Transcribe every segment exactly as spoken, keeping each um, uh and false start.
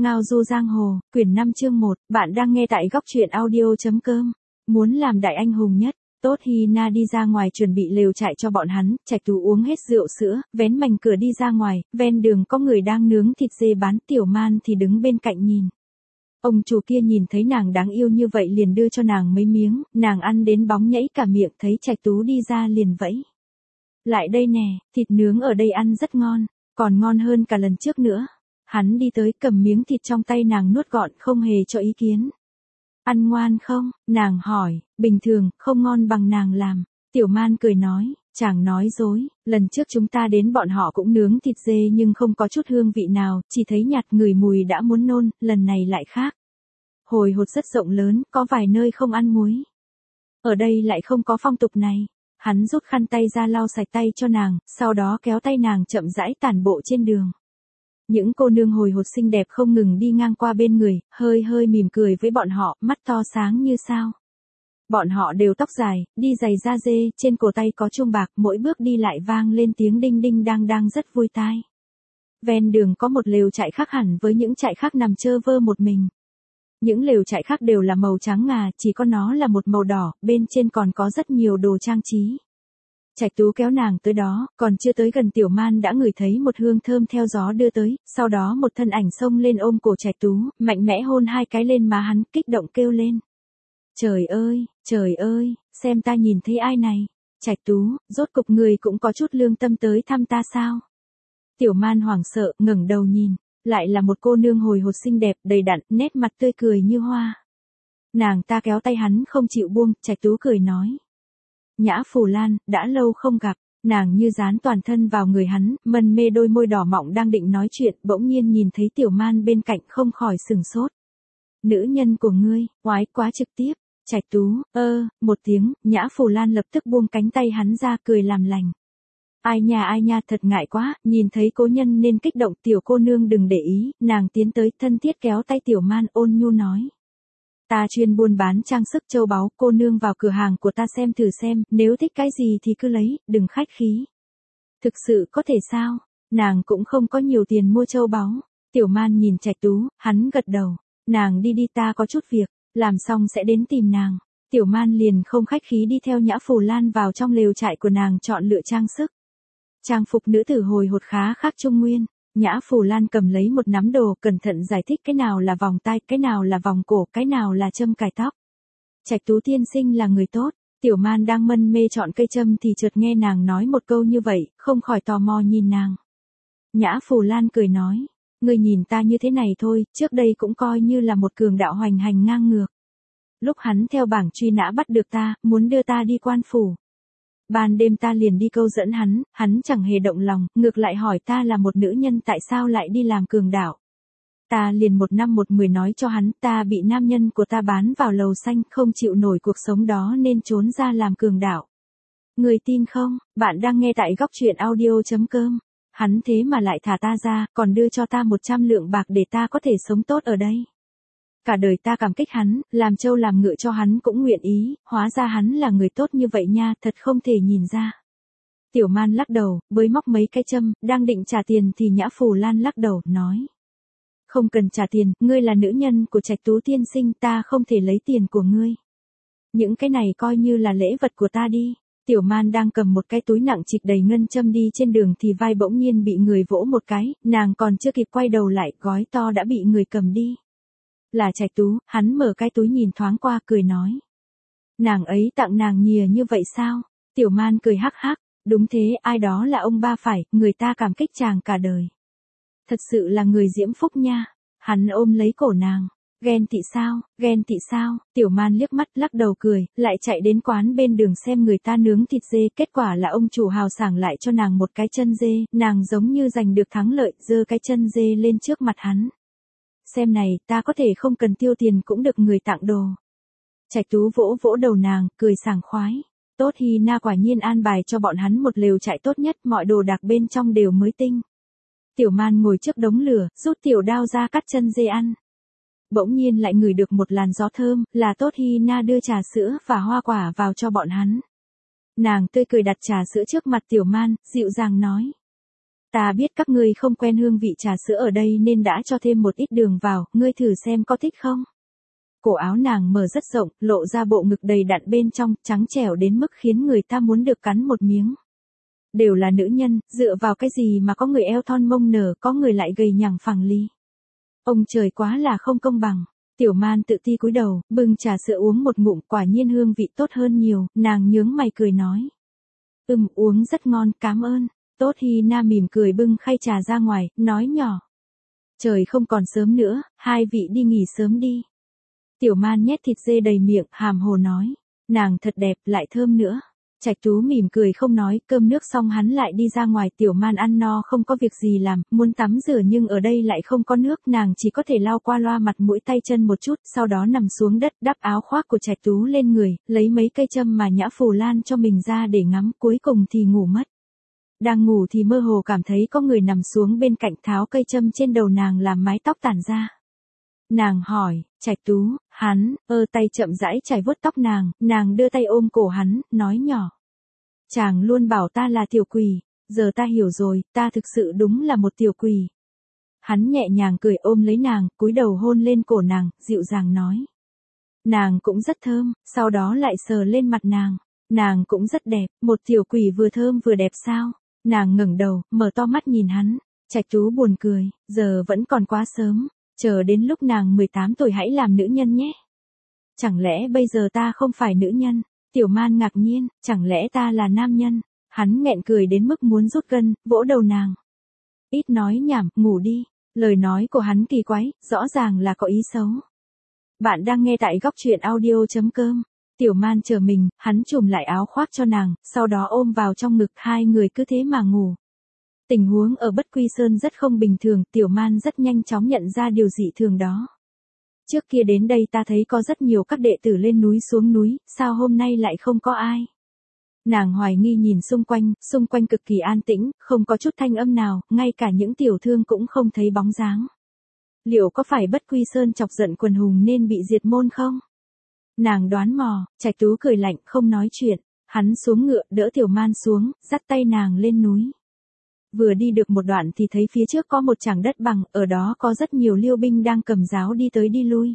Ngao du giang hồ, quyển năm chương một, bạn đang nghe tại góc truyện audio.com. Muốn làm đại anh hùng nhất, Tốt Hi Na đi ra ngoài chuẩn bị lều trại cho bọn hắn, Trạch Tú uống hết rượu sữa, vén mành cửa đi ra ngoài, ven đường có người đang nướng thịt dê bán, Tiểu Man thì đứng bên cạnh nhìn. Ông chủ kia nhìn thấy nàng đáng yêu như vậy liền đưa cho nàng mấy miếng, nàng ăn đến bóng nhảy cả miệng, thấy Trạch Tú đi ra liền vẫy. Lại đây nè, thịt nướng ở đây ăn rất ngon, còn ngon hơn cả lần trước nữa. Hắn đi tới cầm miếng thịt trong tay nàng nuốt gọn, không hề cho ý kiến. Ăn ngoan không? Nàng hỏi. Bình thường, không ngon bằng nàng làm. Tiểu Man cười nói, chàng nói dối, lần trước chúng ta đến bọn họ cũng nướng thịt dê nhưng không có chút hương vị nào, chỉ thấy nhạt ngửi mùi đã muốn nôn, lần này lại khác. Hồi hột rất rộng lớn, có vài nơi không ăn muối. Ở đây lại không có phong tục này. Hắn rút khăn tay ra lau sạch tay cho nàng, sau đó kéo tay nàng chậm rãi tản bộ trên đường. Những cô nương hồi hột xinh đẹp không ngừng đi ngang qua bên người, hơi hơi mỉm cười với bọn họ, mắt to sáng như sao. Bọn họ đều tóc dài, đi giày da dê, trên cổ tay có chuông bạc, mỗi bước đi lại vang lên tiếng đinh đinh đang đang rất vui tai. Ven đường có một lều trại khác hẳn với những trại khác nằm chơ vơ một mình. Những lều trại khác đều là màu trắng ngà, chỉ có nó là một màu đỏ, bên trên còn có rất nhiều đồ trang trí. Trạch Tú kéo nàng tới đó, còn chưa tới gần Tiểu Man đã ngửi thấy một hương thơm theo gió đưa tới, sau đó một thân ảnh xông lên ôm cổ Trạch Tú, mạnh mẽ hôn hai cái lên má hắn, kích động kêu lên. Trời ơi, trời ơi, xem ta nhìn thấy ai này. Trạch Tú, rốt cục người cũng có chút lương tâm tới thăm ta sao? Tiểu Man hoảng sợ, ngẩng đầu nhìn, lại là một cô nương hồi hột xinh đẹp, đầy đặn, nét mặt tươi cười như hoa. Nàng ta kéo tay hắn không chịu buông, Trạch Tú cười nói. Nhã Phù Lan, đã lâu không gặp, nàng như dán toàn thân vào người hắn, mân mê đôi môi đỏ mọng đang định nói chuyện, bỗng nhiên nhìn thấy Tiểu Man bên cạnh không khỏi sừng sốt. Nữ nhân của ngươi, oái quá trực tiếp, Trạch Tú, ơ, một tiếng, Nhã Phù Lan lập tức buông cánh tay hắn ra cười làm lành. Ai nha ai nha thật ngại quá, nhìn thấy cố nhân nên kích động, tiểu cô nương đừng để ý, nàng tiến tới thân thiết kéo tay Tiểu Man ôn nhu nói. Ta chuyên buôn bán trang sức châu báu, cô nương vào cửa hàng của ta xem thử xem, nếu thích cái gì thì cứ lấy, đừng khách khí. Thực sự có thể sao? Nàng cũng không có nhiều tiền mua châu báu. Tiểu Man nhìn Trạch Tú, hắn gật đầu. Nàng đi đi, ta có chút việc, làm xong sẽ đến tìm nàng. Tiểu Man liền không khách khí đi theo Nhã Phù Lan vào trong lều trại của nàng chọn lựa trang sức. Trang phục nữ tử hồi hột khá khác Trung Nguyên. Nhã Phù Lan cầm lấy một nắm đồ, cẩn thận giải thích cái nào là vòng tai, cái nào là vòng cổ, cái nào là châm cài tóc. Trạch Tú tiên sinh là người tốt. Tiểu Man đang mân mê chọn cây châm thì chợt nghe nàng nói một câu như vậy, không khỏi tò mò nhìn nàng. Nhã Phù Lan cười nói, ngươi nhìn ta như thế này thôi, trước đây cũng coi như là một cường đạo hoành hành ngang ngược. Lúc hắn theo bảng truy nã bắt được ta, muốn đưa ta đi quan phủ. Ban đêm ta liền đi câu dẫn hắn, hắn chẳng hề động lòng, ngược lại hỏi ta là một nữ nhân tại sao lại đi làm cường đạo. Ta liền một năm một mười nói cho hắn, ta bị nam nhân của ta bán vào lầu xanh, không chịu nổi cuộc sống đó nên trốn ra làm cường đạo. Người tin không? Bạn đang nghe tại góc truyện audio.com. Hắn thế mà lại thả ta ra, còn đưa cho ta một trăm lượng bạc để ta có thể sống tốt ở đây. Cả đời ta cảm kích hắn, làm trâu làm ngựa cho hắn cũng nguyện ý, hóa ra hắn là người tốt như vậy nha, thật không thể nhìn ra. Tiểu Man lắc đầu, bới móc mấy cái châm, đang định trả tiền thì Nhã Phù Lan lắc đầu, nói. Không cần trả tiền, ngươi là nữ nhân của Trạch Tú tiên sinh, ta không thể lấy tiền của ngươi. Những cái này coi như là lễ vật của ta đi. Tiểu Man đang cầm một cái túi nặng trịch đầy ngân châm đi trên đường thì vai bỗng nhiên bị người vỗ một cái, nàng còn chưa kịp quay đầu lại, gói to đã bị người cầm đi. Là Trạch Tú, hắn mở cái túi nhìn thoáng qua cười nói. Nàng ấy tặng nàng nhìa như vậy sao? Tiểu Man cười hắc hắc, đúng thế, ai đó là ông ba phải, người ta cảm kích chàng cả đời. Thật sự là người diễm phúc nha. Hắn ôm lấy cổ nàng. Ghen tị sao, ghen tị sao? Tiểu Man liếc mắt lắc đầu cười, lại chạy đến quán bên đường xem người ta nướng thịt dê, kết quả là ông chủ hào sảng lại cho nàng một cái chân dê, nàng giống như giành được thắng lợi, giơ cái chân dê lên trước mặt hắn. Xem này, ta có thể không cần tiêu tiền cũng được người tặng đồ. Trạch Tú vỗ vỗ đầu nàng, cười sảng khoái. Tốt Hi Na quả nhiên an bài cho bọn hắn một lều trại tốt nhất, mọi đồ đạc bên trong đều mới tinh. Tiểu Man ngồi trước đống lửa, rút tiểu đao ra cắt chân dê ăn. Bỗng nhiên lại ngửi được một làn gió thơm, là Tốt Hi Na đưa trà sữa và hoa quả vào cho bọn hắn. Nàng tươi cười đặt trà sữa trước mặt Tiểu Man, dịu dàng nói. Ta biết các ngươi không quen hương vị trà sữa ở đây nên đã cho thêm một ít đường vào, ngươi thử xem có thích không? Cổ áo nàng mở rất rộng, lộ ra bộ ngực đầy đặn bên trong, trắng trẻo đến mức khiến người ta muốn được cắn một miếng. Đều là nữ nhân, dựa vào cái gì mà có người eo thon mông nở, có người lại gầy nhằng phẳng lì. Ông trời quá là không công bằng. Tiểu Man tự ti cúi đầu, bưng trà sữa uống một ngụm, quả nhiên hương vị tốt hơn nhiều, nàng nhướng mày cười nói. Ừm, uống rất ngon, cảm ơn. Tốt Hi Na mỉm cười bưng khay trà ra ngoài, nói nhỏ. Trời không còn sớm nữa, hai vị đi nghỉ sớm đi. Tiểu Man nhét thịt dê đầy miệng, hàm hồ nói. Nàng thật đẹp, lại thơm nữa. Trạch Tú mỉm cười không nói, cơm nước xong hắn lại đi ra ngoài. Tiểu Man ăn no không có việc gì làm, muốn tắm rửa nhưng ở đây lại không có nước, nàng chỉ có thể lau qua loa mặt mũi tay chân một chút, sau đó nằm xuống đất đắp áo khoác của Trạch Tú lên người, lấy mấy cây châm mà Nhã Phù Lan cho mình ra để ngắm, cuối cùng thì ngủ mất. Đang ngủ thì mơ hồ cảm thấy có người nằm xuống bên cạnh, tháo cây châm trên đầu nàng làm mái tóc tản ra. Nàng hỏi, Trạch Tú, hắn, ơ tay chậm rãi chải vuốt tóc nàng, nàng đưa tay ôm cổ hắn, nói nhỏ. Chàng luôn bảo ta là tiểu quỷ, giờ ta hiểu rồi, ta thực sự đúng là một tiểu quỷ. Hắn nhẹ nhàng cười ôm lấy nàng, cúi đầu hôn lên cổ nàng, dịu dàng nói. Nàng cũng rất thơm, sau đó lại sờ lên mặt nàng. Nàng cũng rất đẹp, một tiểu quỷ vừa thơm vừa đẹp sao? Nàng ngẩng đầu, mở to mắt nhìn hắn. Trạch Tú buồn cười, giờ vẫn còn quá sớm. Chờ đến lúc nàng mười tám tuổi hãy làm nữ nhân nhé. Chẳng lẽ bây giờ ta không phải nữ nhân? Tiểu Man ngạc nhiên, chẳng lẽ ta là nam nhân? Hắn nghẹn cười đến mức muốn rút gân, vỗ đầu nàng. Ít nói nhảm, ngủ đi. Lời nói của hắn kỳ quái, rõ ràng là có ý xấu. Bạn đang nghe tại góc truyện audio chấm com. Tiểu Man chờ mình, hắn trùm lại áo khoác cho nàng, sau đó ôm vào trong ngực, hai người cứ thế mà ngủ. Tình huống ở Bất Quy Sơn rất không bình thường, Tiểu Man rất nhanh chóng nhận ra điều dị thường đó. Trước kia đến đây ta thấy có rất nhiều các đệ tử lên núi xuống núi, sao hôm nay lại không có ai? Nàng hoài nghi nhìn xung quanh, xung quanh cực kỳ an tĩnh, không có chút thanh âm nào, ngay cả những tiểu thương cũng không thấy bóng dáng. Liệu có phải Bất Quy Sơn chọc giận quần hùng nên bị diệt môn không? Nàng đoán mò, Trạch Tú cười lạnh không nói chuyện, hắn xuống ngựa đỡ Tiểu Man xuống, dắt tay nàng lên núi. Vừa đi được một đoạn thì thấy phía trước có một tràng đất bằng, ở đó có rất nhiều liêu binh đang cầm giáo đi tới đi lui.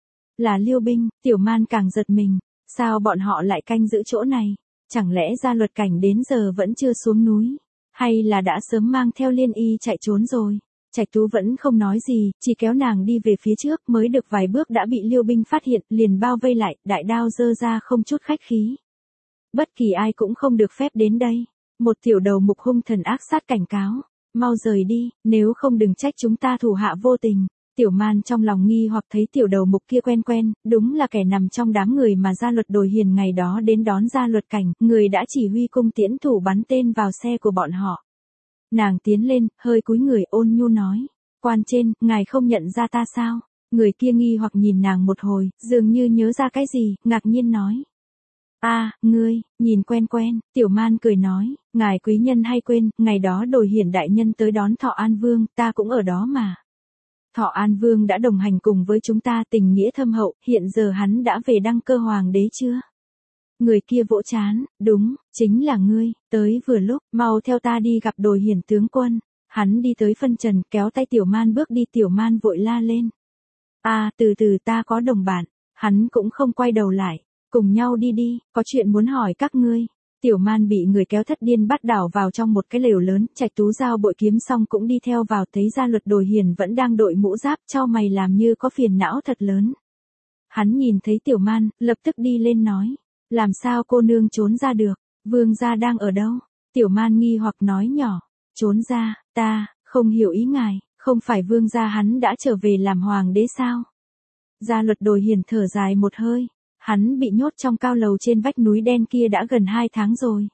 Là liêu binh, Tiểu Man càng giật mình, sao bọn họ lại canh giữ chỗ này? Chẳng lẽ Gia Luật Cảnh đến giờ vẫn chưa xuống núi? Hay là đã sớm mang theo Liên Y chạy trốn rồi? Trạch Tú vẫn không nói gì, chỉ kéo nàng đi về phía trước, mới được vài bước đã bị liêu binh phát hiện, liền bao vây lại, đại đao giơ ra không chút khách khí. Bất kỳ ai cũng không được phép đến đây. Một tiểu đầu mục hung thần ác sát cảnh cáo, mau rời đi, nếu không đừng trách chúng ta thủ hạ vô tình. Tiểu Man trong lòng nghi hoặc thấy tiểu đầu mục kia quen quen, đúng là kẻ nằm trong đám người mà Gia Luật Đồi Hiền ngày đó đến đón Gia Luật Cảnh, người đã chỉ huy cung tiễn thủ bắn tên vào xe của bọn họ. Nàng tiến lên, hơi cúi người ôn nhu nói, quan trên, ngài không nhận ra ta sao? Người kia nghi hoặc nhìn nàng một hồi, dường như nhớ ra cái gì, ngạc nhiên nói. A, à, ngươi, nhìn quen quen, Tiểu Man cười nói, ngài quý nhân hay quên, ngày đó Đồi Hiển đại nhân tới đón Thọ An Vương, ta cũng ở đó mà. Thọ An Vương đã đồng hành cùng với chúng ta, tình nghĩa thâm hậu, hiện giờ hắn đã về đăng cơ hoàng đế chưa? Người kia vỗ chán, đúng, chính là ngươi, tới vừa lúc, mau theo ta đi gặp Đồi Hiển tướng quân. Hắn đi tới phân trần, kéo tay Tiểu Man bước đi, Tiểu Man vội la lên. A, à, từ từ ta có đồng bạn, hắn cũng không quay đầu lại. Cùng nhau đi đi, có chuyện muốn hỏi các ngươi. Tiểu Man bị người kéo thất điên bắt đảo vào trong một cái lều lớn, Trạch Tú giao bội kiếm xong cũng đi theo vào, thấy Gia Luật Đồi Hiền vẫn đang đội mũ giáp, chau mày làm như có phiền não thật lớn. Hắn nhìn thấy Tiểu Man, lập tức đi lên nói, làm sao cô nương trốn ra được, vương gia đang ở đâu? Tiểu Man nghi hoặc nói nhỏ, trốn ra, ta, không hiểu ý ngài, không phải vương gia hắn đã trở về làm hoàng đế sao? Gia Luật Đồi Hiền thở dài một hơi. Hắn bị nhốt trong cao lầu trên vách núi đen kia đã gần hai tháng rồi.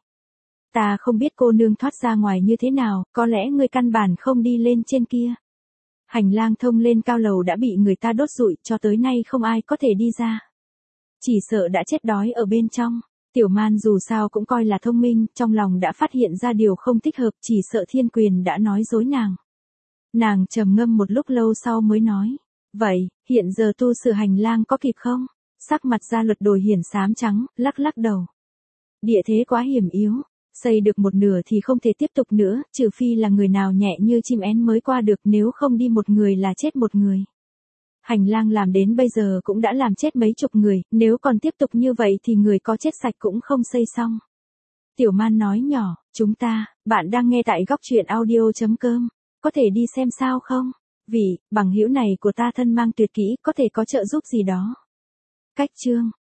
Ta không biết cô nương thoát ra ngoài như thế nào, có lẽ người căn bản không đi lên trên kia. Hành lang thông lên cao lầu đã bị người ta đốt rụi, cho tới nay không ai có thể đi ra. Chỉ sợ đã chết đói ở bên trong. Tiểu Man dù sao cũng coi là thông minh, trong lòng đã phát hiện ra điều không thích hợp, chỉ sợ Thiên Quyền đã nói dối nàng. Nàng trầm ngâm một lúc lâu sau mới nói, vậy, hiện giờ tu sửa hành lang có kịp không? Sắc mặt Gia Luật Đồi Hiển xám trắng, lắc lắc đầu. Địa thế quá hiểm yếu, Xây được một nửa thì không thể tiếp tục nữa, trừ phi là người nào nhẹ như chim én mới qua được, nếu không đi một người là chết một người. Hành lang làm đến bây giờ cũng đã làm chết mấy chục người, nếu còn tiếp tục như vậy thì người có chết sạch cũng không xây xong. Tiểu Man nói nhỏ, chúng ta, bạn đang nghe tại góc truyện audio.com, có thể đi xem sao không? Vì, bằng hữu này của ta thân mang tuyệt kỹ, có thể có trợ giúp gì đó. Cách chương